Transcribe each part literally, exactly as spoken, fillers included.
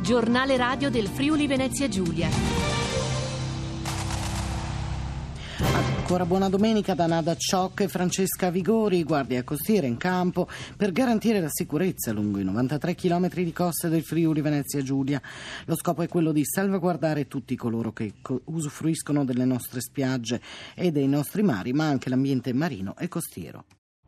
Giornale radio del Friuli Venezia Giulia. Ancora buona domenica da Nada Ciocca e Francesca Vigori, guardia costiera in campo per garantire la sicurezza lungo i novantatré chilometri di costa del Friuli Venezia Giulia. Lo scopo è quello di salvaguardare tutti coloro che usufruiscono delle nostre spiagge e dei nostri mari, ma anche l'ambiente marino e costiero.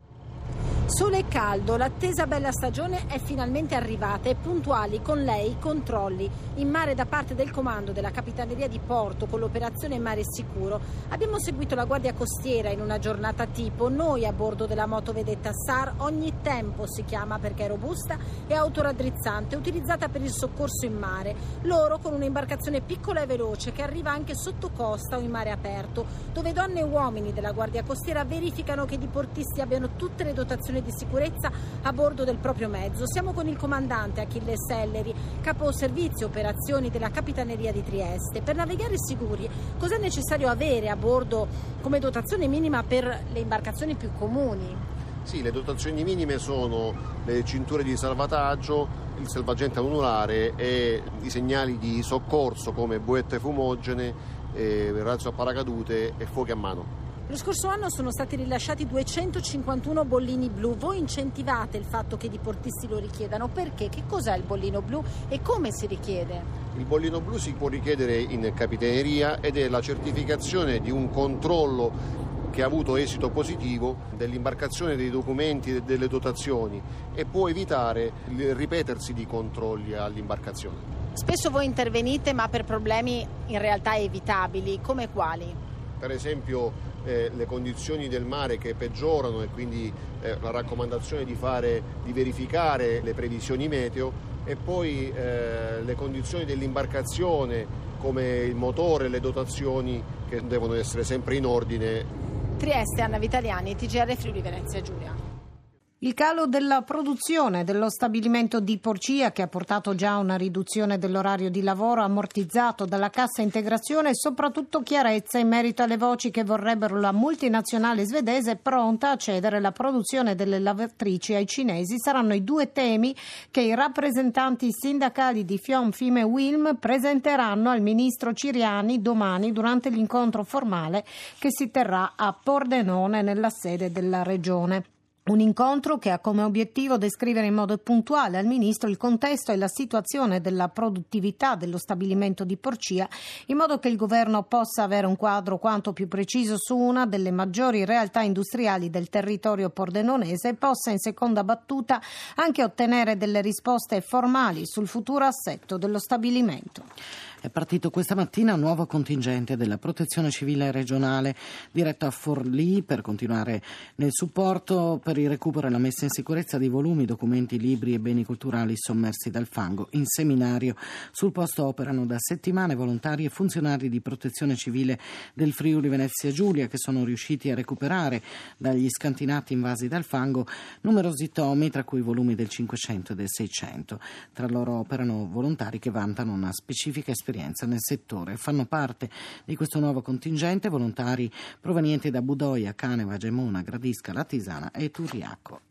Sole e caldo, l'attesa bella stagione è finalmente arrivata e puntuali con lei i controlli in mare da parte del comando della Capitaneria di Porto con l'operazione Mare Sicuro. Abbiamo seguito la Guardia Costiera in una giornata tipo, noi a bordo della motovedetta S A R, ogni tempo si chiama perché è robusta e autoraddrizzante, utilizzata per il soccorso in mare. Loro con un'imbarcazione piccola e veloce che arriva anche sotto costa o in mare aperto, dove donne e uomini della Guardia Costiera verificano che i diportisti abbiano tutte le dotazioni di sicurezza a bordo del proprio mezzo. Siamo con il comandante Achille Selleri, capo servizio operazioni della Capitaneria di Trieste. Per navigare sicuri, cos'è necessario avere a bordo come dotazione minima per le imbarcazioni più comuni? Sì, le dotazioni minime sono le cinture di salvataggio, il salvagente anulare e i segnali di soccorso come boette fumogene, eh, razzo a paracadute e fuochi a mano. Lo scorso anno sono stati rilasciati duecentocinquantuno bollini blu. Voi incentivate il fatto che i diportisti lo richiedano. Perché? Che cos'è il bollino blu e come si richiede? Il bollino blu si può richiedere in capitaneria ed è la certificazione di un controllo che ha avuto esito positivo dell'imbarcazione, dei documenti e delle dotazioni e può evitare il ripetersi di controlli all'imbarcazione. Spesso voi intervenite ma per problemi in realtà evitabili, come quali? Per esempio eh, le condizioni del mare che peggiorano e quindi eh, la raccomandazione di fare, di verificare le previsioni meteo e poi eh, le condizioni dell'imbarcazione come il motore e le dotazioni che devono essere sempre in ordine. Trieste, Anna Vitaliani, T G R Friuli Venezia Giulia. Il calo della produzione dello stabilimento di Porcia, che ha portato già a una riduzione dell'orario di lavoro, ammortizzato dalla cassa integrazione e soprattutto chiarezza in merito alle voci che vorrebbero la multinazionale svedese pronta a cedere la produzione delle lavatrici ai cinesi, saranno i due temi che i rappresentanti sindacali di FIOM, FIM e WILM presenteranno al ministro Ciriani domani durante l'incontro formale che si terrà a Pordenone nella sede della regione. Un incontro che ha come obiettivo descrivere in modo puntuale al Ministro il contesto e la situazione della produttività dello stabilimento di Porcia, in modo che il Governo possa avere un quadro quanto più preciso su una delle maggiori realtà industriali del territorio pordenonese e possa in seconda battuta anche ottenere delle risposte formali sul futuro assetto dello stabilimento. È partito questa mattina un nuovo contingente della Protezione Civile regionale diretto a Forlì per continuare nel supporto per il recupero e la messa in sicurezza di volumi, documenti, libri e beni culturali sommersi dal fango. In seminario sul posto operano da settimane volontari e funzionari di Protezione Civile del Friuli Venezia Giulia che sono riusciti a recuperare dagli scantinati invasi dal fango numerosi tomi, tra cui volumi del Cinquecento e del Seicento. Tra loro operano volontari che vantano una specifica esperienza nel settore. Fanno parte di questo nuovo contingente volontari provenienti da Budoia, Caneva, Gemona, Gradisca, Latisana e Turiaco.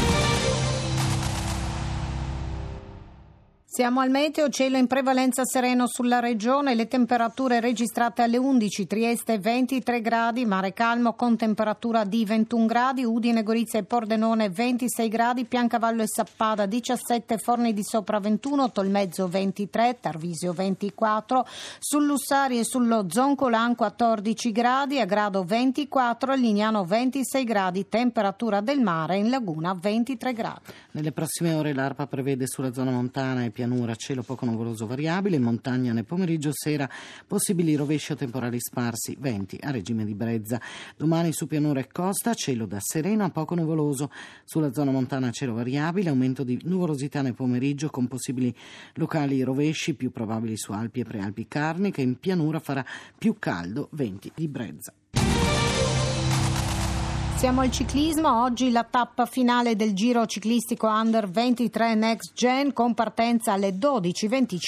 Siamo al meteo, cielo in prevalenza sereno sulla regione, le temperature registrate alle undici, Trieste ventitré gradi, mare calmo con temperatura di ventuno gradi, Udine, Gorizia e Pordenone ventisei gradi, Piancavallo e Sappada diciassette, Forni di Sopra ventuno, Tolmezzo ventitré, Tarvisio ventiquattro, sul Lussari e sullo Zoncolan quattordici gradi, a Grado ventiquattro, a Lignano ventisei gradi, temperatura del mare in laguna ventitré gradi. Nelle prossime ore l'ARPA prevede sulla zona montana e pianura cielo poco nuvoloso variabile, in montagna nel pomeriggio sera possibili rovesci o temporali sparsi, venti a regime di brezza. Domani su pianura e costa cielo da sereno a poco nuvoloso, sulla zona montana cielo variabile, aumento di nuvolosità nel pomeriggio con possibili locali rovesci più probabili su Alpi e Prealpi Carniche, in pianura farà più caldo, venti di brezza. Passiamo al ciclismo. Oggi la tappa finale del Giro ciclistico Under ventitré Next Gen con partenza alle dodici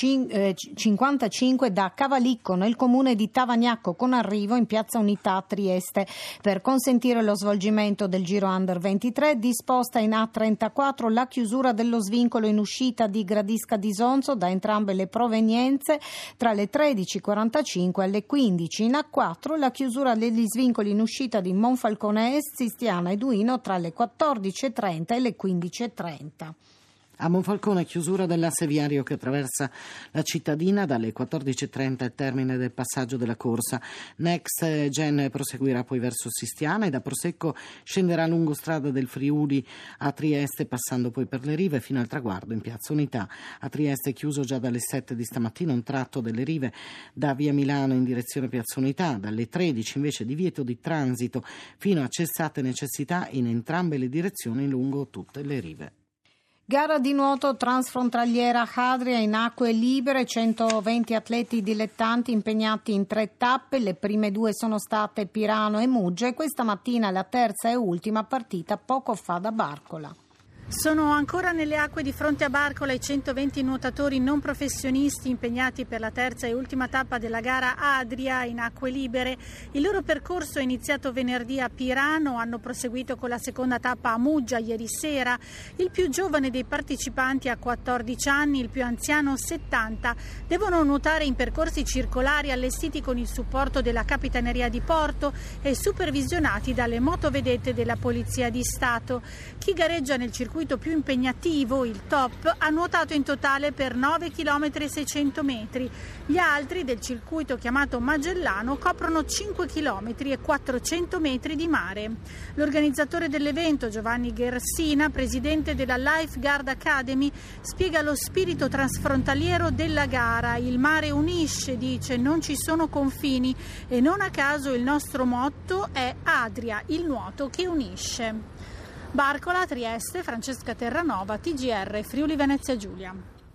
e cinquantacinque da Cavalicco nel comune di Tavagnacco, con arrivo in Piazza Unità a Trieste. Per consentire lo svolgimento del Giro Under ventitré, disposta in A trentaquattro la chiusura dello svincolo in uscita di Gradisca di Sonzo da entrambe le provenienze tra le tredici e quarantacinque alle quindici. In A quattro la chiusura degli svincoli in uscita di Monfalcone Est, Sistiana e Duino tra le quattordici e trenta e le quindici e trenta. A Monfalcone chiusura dell'asse viario che attraversa la cittadina dalle quattordici e trenta al termine del passaggio della corsa. Next Gen proseguirà poi verso Sistiana e da Prosecco scenderà lungo strada del Friuli a Trieste, passando poi per le rive fino al traguardo in Piazza Unità. A Trieste è chiuso già dalle sette di stamattina un tratto delle rive da via Milano in direzione Piazza Unità, dalle tredici invece divieto di transito fino a cessate necessità in entrambe le direzioni lungo tutte le rive. Gara di nuoto transfrontaliera Adria in acque libere, centoventi atleti dilettanti impegnati in tre tappe. Le prime due sono state Pirano e Muggia e questa mattina la terza e ultima partita poco fa da Barcola. Sono ancora nelle acque di fronte a Barcola i centoventi nuotatori non professionisti impegnati per la terza e ultima tappa della gara Adria in acque libere. Il loro percorso è iniziato venerdì a Pirano, hanno proseguito con la seconda tappa a Muggia ieri sera. Il più giovane dei partecipanti ha quattordici anni, il più anziano settanta. Devono nuotare in percorsi circolari allestiti con il supporto della Capitaneria di Porto e supervisionati dalle motovedette della Polizia di Stato. Chi gareggia nel circuito più impegnativo, il top, ha nuotato in totale per nove chilometri e seicento metri. Gli altri del circuito chiamato Magellano coprono cinque chilometri e quattrocento metri di mare. L'organizzatore dell'evento, Giovanni Ghersina, presidente della Lifeguard Academy, spiega lo spirito transfrontaliero della gara. Il mare unisce, dice, non ci sono confini e non a caso il nostro motto è Adria, il nuoto che unisce. Barcola, Trieste, Francesca Terranova, T G R, Friuli Venezia Giulia.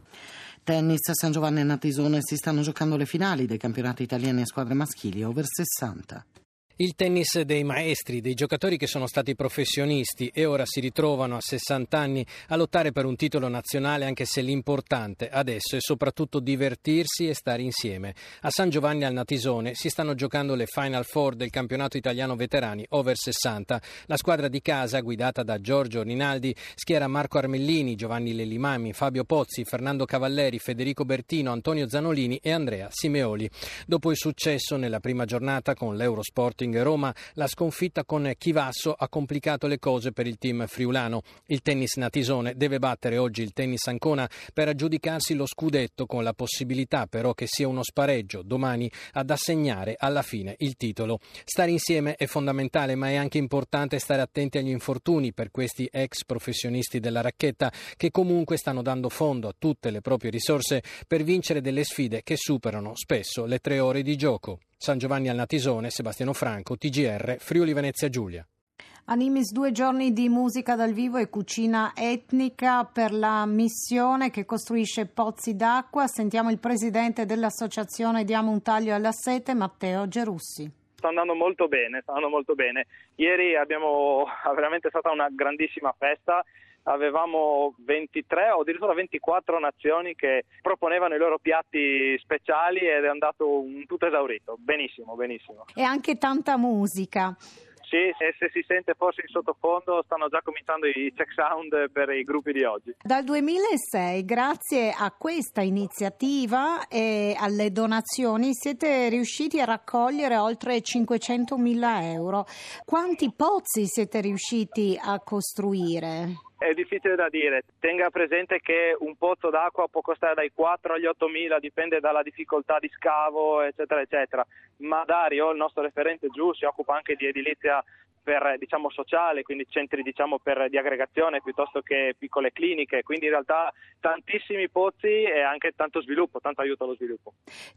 Tennis, San Giovanni e Natisone si stanno giocando le finali dei campionati italiani a squadre maschili over sessanta. Il tennis dei maestri, dei giocatori che sono stati professionisti e ora si ritrovano a sessanta anni a lottare per un titolo nazionale, anche se l'importante adesso è soprattutto divertirsi e stare insieme. A San Giovanni al Natisone si stanno giocando le Final Four del campionato italiano veterani over sessanta. La squadra di casa, guidata da Giorgio Rinaldi, schiera Marco Armellini, Giovanni Lellimami, Fabio Pozzi, Fernando Cavalleri, Federico Bertino, Antonio Zanolini e Andrea Simeoli. Dopo il successo nella prima giornata con l'Eurosport Roma, la sconfitta con Chivasso ha complicato le cose per il team friulano. Il tennis Natisone deve battere oggi il tennis Ancona per aggiudicarsi lo scudetto, con la possibilità però che sia uno spareggio domani ad assegnare alla fine il titolo. Stare insieme è fondamentale, ma è anche importante stare attenti agli infortuni per questi ex professionisti della racchetta, che comunque stanno dando fondo a tutte le proprie risorse per vincere delle sfide che superano spesso le tre ore di gioco. San Giovanni al Natisone, Sebastiano Franco, T G R, Friuli Venezia Giulia. A Nimis due giorni di musica dal vivo e cucina etnica per la missione che costruisce pozzi d'acqua. Sentiamo il presidente dell'associazione Diamo un taglio alla sete, Matteo Gerussi. Sta andando molto bene, sta andando molto bene. Ieri abbiamo veramente stata una grandissima festa. Avevamo ventitré o addirittura ventiquattro nazioni che proponevano i loro piatti speciali ed è andato un tutto esaurito. Benissimo, benissimo. E anche tanta musica. Sì, se, se si sente forse in sottofondo stanno già cominciando i check sound per i gruppi di oggi. Dal duemilasei, grazie a questa iniziativa e alle donazioni, siete riusciti a raccogliere oltre cinquecentomila euro. Quanti pozzi siete riusciti a costruire? È difficile da dire, tenga presente che un pozzo d'acqua può costare dai quattro agli ottomila, dipende dalla difficoltà di scavo eccetera eccetera, ma Dario, il nostro referente giù, si occupa anche di edilizia per diciamo sociale, quindi centri diciamo per di aggregazione piuttosto che piccole cliniche, quindi in realtà tantissimi pozzi e anche tanto sviluppo, tanto aiuto allo sviluppo.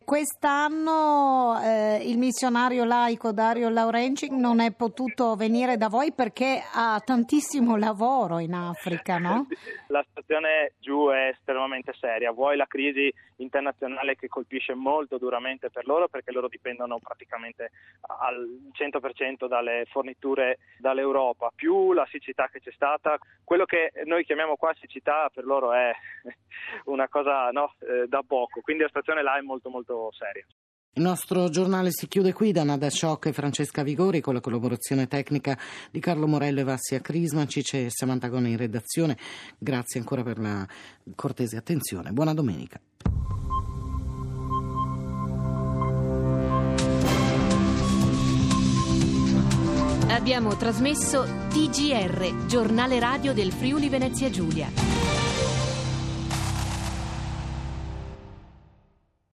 Quest'anno eh, il missionario laico Dario Laurenci non è potuto venire da voi perché ha tantissimo lavoro in Africa, no? La situazione giù è estremamente seria, vuoi la crisi internazionale che colpisce molto duramente per loro perché loro dipendono dipendono praticamente al cento per cento dalle forniture dall'Europa, più la siccità che c'è stata. Quello che noi chiamiamo qua siccità per loro è una cosa no, eh, da poco, quindi la situazione là è molto molto seria. Il nostro giornale si chiude qui. Da Nada Sciocca e Francesca Vigori, con la collaborazione tecnica di Carlo Morello e Vassia Crismaci, c'è Samantha Gona in redazione. Grazie ancora per la cortese attenzione. Buona domenica. Abbiamo trasmesso T G R, giornale radio del Friuli Venezia Giulia.